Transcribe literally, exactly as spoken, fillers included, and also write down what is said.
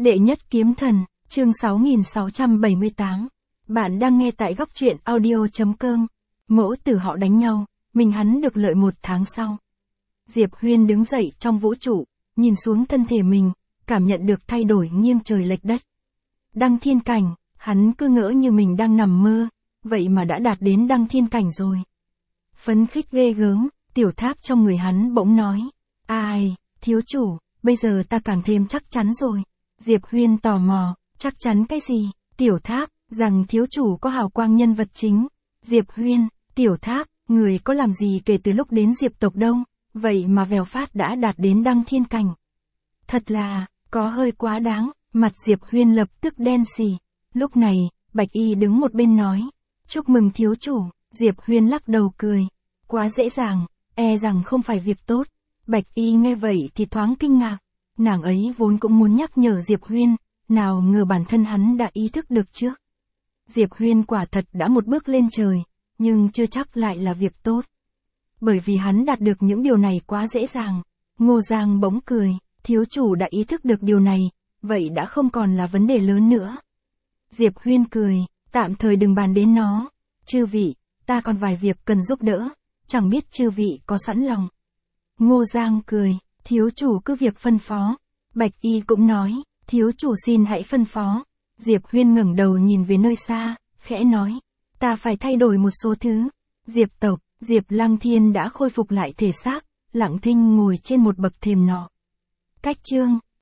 Đệ nhất kiếm thần, chương sáu nghìn sáu trăm bảy mươi tám. Bạn đang nghe tại góc truyện audio chấm com. Mẫu tử họ đánh nhau, mình hắn được lợi một tháng sau. Diệp Huyên đứng dậy trong vũ trụ, nhìn xuống thân thể mình, cảm nhận được thay đổi nghiêng trời lệch đất. Đăng thiên cảnh, hắn cứ ngỡ như mình đang nằm mơ, vậy mà đã đạt đến đăng thiên cảnh rồi. Phấn khích ghê gớm, tiểu tháp trong người hắn bỗng nói. Ai, thiếu chủ, bây giờ ta càng thêm chắc chắn rồi. Diệp Huyên tò mò, chắc chắn cái gì? Tiểu tháp, rằng thiếu chủ có hào quang nhân vật chính. Diệp Huyên, tiểu tháp, người có làm gì kể từ lúc đến Diệp tộc đâu, vậy mà vèo phát đã đạt đến đăng thiên cảnh. Thật là, có hơi quá đáng, mặt Diệp Huyên lập tức đen xì. Lúc này, Bạch Y đứng một bên nói, chúc mừng thiếu chủ. Diệp Huyên lắc đầu cười, quá dễ dàng, e rằng không phải việc tốt. Bạch Y nghe vậy thì thoáng kinh ngạc, nàng ấy vốn cũng muốn nhắc nhở Diệp Huyên, nào ngờ bản thân hắn đã ý thức được trước. Diệp Huyên quả thật đã một bước lên trời, nhưng chưa chắc lại là việc tốt. Bởi vì hắn đạt được những điều này quá dễ dàng. Ngô Giang bỗng cười, thiếu chủ đã ý thức được điều này, vậy đã không còn là vấn đề lớn nữa. Diệp Huyên cười, tạm thời đừng bàn đến nó. Chư vị, ta còn vài việc cần giúp đỡ, chẳng biết chư vị có sẵn lòng. Ngô Giang cười, thiếu chủ cứ việc phân phó. Bạch Y cũng nói, thiếu chủ xin hãy phân phó. Diệp Huyên ngẩng đầu nhìn về nơi xa, khẽ nói, ta phải thay đổi một số thứ. Diệp tộc, Diệp Lăng Thiên đã khôi phục lại thể xác, lặng thinh ngồi trên một bậc thềm nọ. Cách chương